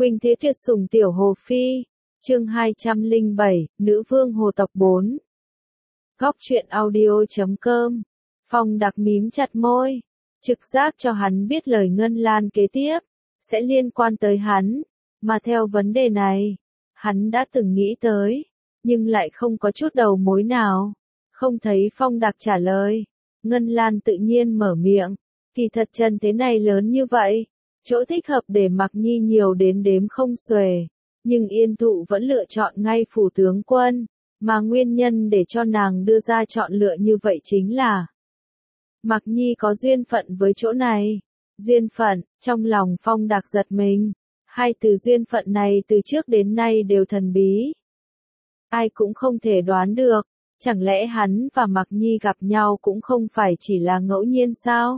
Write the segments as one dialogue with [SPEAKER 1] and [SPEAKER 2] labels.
[SPEAKER 1] Khuynh thế tuyệt sủng tiểu hồ phi. Chương 207, Nữ vương hồ tộc 4. Góc truyện audio.com. Phong Đạc mím chặt môi, trực giác cho hắn biết lời Ngân Lan kế tiếp sẽ liên quan tới hắn, mà theo vấn đề này, hắn đã từng nghĩ tới, nhưng lại không có chút đầu mối nào. Không thấy Phong Đạc trả lời, Ngân Lan tự nhiên mở miệng, kỳ thật chân thế này lớn như vậy, chỗ thích hợp để Mặc Nhi nhiều đến đếm không xuể, nhưng Yên Thụ vẫn lựa chọn ngay phủ tướng quân, mà nguyên nhân để cho nàng đưa ra chọn lựa như vậy chính là Mặc Nhi có duyên phận với chỗ này. Duyên phận, trong lòng Phong Đạc giật mình, hai từ duyên phận này từ trước đến nay đều thần bí. Ai cũng không thể đoán được, chẳng lẽ hắn và Mặc Nhi gặp nhau cũng không phải chỉ là ngẫu nhiên sao?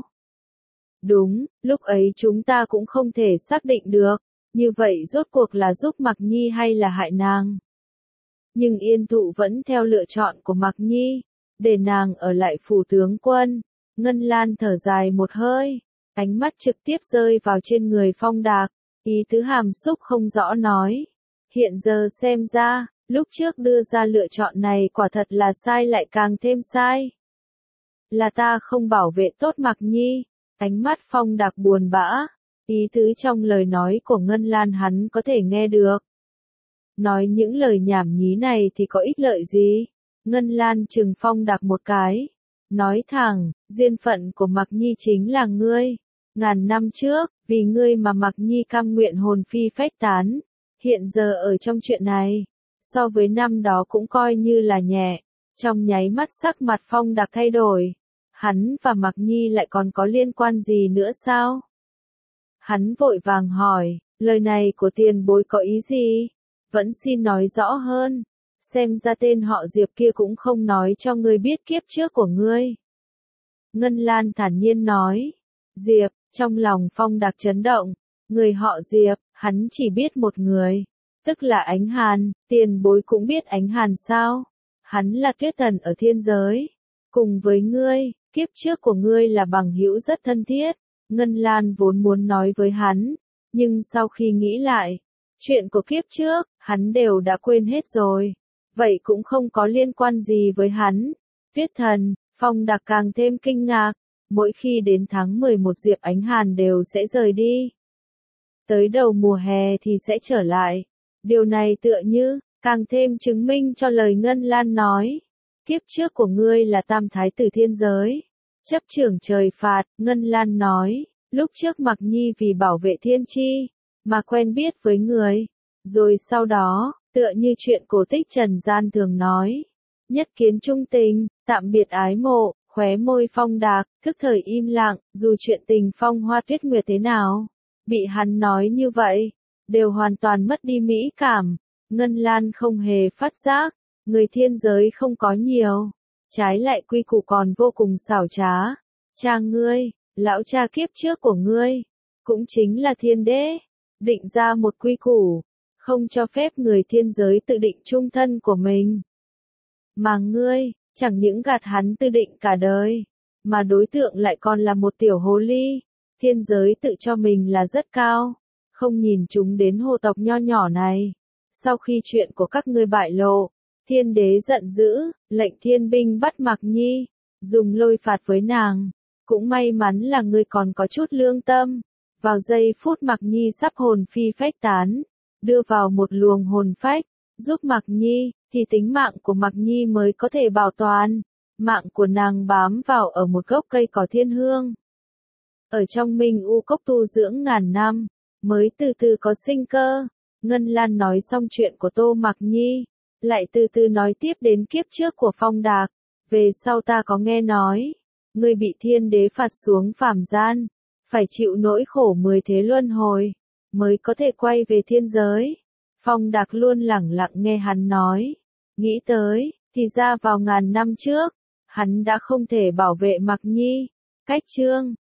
[SPEAKER 1] Đúng, lúc ấy chúng ta cũng không thể xác định được, như vậy rốt cuộc là giúp Mặc Nhi hay là hại nàng. Nhưng Yên Thụ vẫn theo lựa chọn của Mặc Nhi, để nàng ở lại phủ tướng quân. Ngân Lan thở dài một hơi, ánh mắt trực tiếp rơi vào trên người Phong Đạc, ý tứ hàm xúc không rõ nói. Hiện giờ xem ra, lúc trước đưa ra lựa chọn này quả thật là sai lại càng thêm sai. Là ta không bảo vệ tốt Mặc Nhi. Ánh mắt Phong Đạc buồn bã, ý tứ trong lời nói của Ngân Lan hắn có thể nghe được. Nói những lời nhảm nhí này thì có ích lợi gì? Ngân Lan trừng Phong Đạc một cái, nói thẳng, duyên phận của Mặc Nhi chính là ngươi. Ngàn năm trước, vì ngươi mà Mặc Nhi cam nguyện hồn phi phách tán. Hiện giờ ở trong chuyện này, so với năm đó cũng coi như là nhẹ. Trong nháy mắt sắc mặt Phong Đạc thay đổi. Hắn và Mặc Nhi lại còn có liên quan gì nữa sao? Hắn vội vàng hỏi, lời này của tiền bối có ý gì? Vẫn xin nói rõ hơn. Xem ra tên họ Diệp kia cũng không nói cho ngươi biết kiếp trước của ngươi. Ngân Lan thản nhiên nói. Diệp, trong lòng Phong Đạc chấn động. Người họ Diệp, hắn chỉ biết một người. Tức là Ánh Hàn, tiền bối cũng biết Ánh Hàn sao? Hắn là tuyết thần ở thiên giới. Cùng với ngươi, kiếp trước của ngươi là bằng hữu rất thân thiết. Ngân Lan vốn muốn nói với hắn, nhưng sau khi nghĩ lại, chuyện của kiếp trước, hắn đều đã quên hết rồi. Vậy cũng không có liên quan gì với hắn. Tuyết thần, Phong Đạc càng thêm kinh ngạc, mỗi khi đến tháng 11 Diệp Ánh Hàn đều sẽ rời đi. Tới đầu mùa hè thì sẽ trở lại. Điều này tựa như, càng thêm chứng minh cho lời Ngân Lan nói. Kiếp trước của ngươi là tam thái tử thiên giới. Chấp trưởng trời phạt, Ngân Lan nói, lúc trước Mặc Nhi vì bảo vệ thiên chi, mà quen biết với người. Rồi sau đó, tựa như chuyện cổ tích trần gian thường nói. Nhất kiến trung tình, tạm biệt ái mộ, khóe môi Phong Đạc, thức thời im lặng, dù chuyện tình phong hoa tuyết nguyệt thế nào. Bị hắn nói như vậy, đều hoàn toàn mất đi mỹ cảm. Ngân Lan không hề phát giác, người thiên giới không có nhiều. Trái lại quy củ còn vô cùng xảo trá. Cha ngươi, lão cha kiếp trước của ngươi, cũng chính là thiên đế, định ra một quy củ, không cho phép người thiên giới tự định chung thân của mình. Mà ngươi, chẳng những gạt hắn tự định cả đời, mà đối tượng lại còn là một tiểu hồ ly. Thiên giới tự cho mình là rất cao, không nhìn chúng đến hồ tộc nho nhỏ này. Sau khi chuyện của các ngươi bại lộ, thiên đế giận dữ, lệnh thiên binh bắt Mặc Nhi, dùng lôi phạt với nàng. Cũng may mắn là ngươi còn có chút lương tâm. Vào giây phút Mặc Nhi sắp hồn phi phách tán, đưa vào một luồng hồn phách, giúp Mặc Nhi, thì tính mạng của Mặc Nhi mới có thể bảo toàn. Mạng của nàng bám vào ở một gốc cây cỏ thiên hương. Ở trong Minh U Cốc tu dưỡng ngàn năm, mới từ từ có sinh cơ. Ngân Lan nói xong chuyện của Tô Mặc Nhi, lại từ từ nói tiếp đến kiếp trước của Phong Đạc. Về sau ta có nghe nói, ngươi bị thiên đế phạt xuống phàm gian, phải chịu nỗi khổ 10 thế luân hồi, mới có thể quay về thiên giới. Phong Đạc luôn lẳng lặng nghe hắn nói, nghĩ tới, thì ra vào ngàn năm trước, hắn đã không thể bảo vệ Mặc Nhi. Cách chương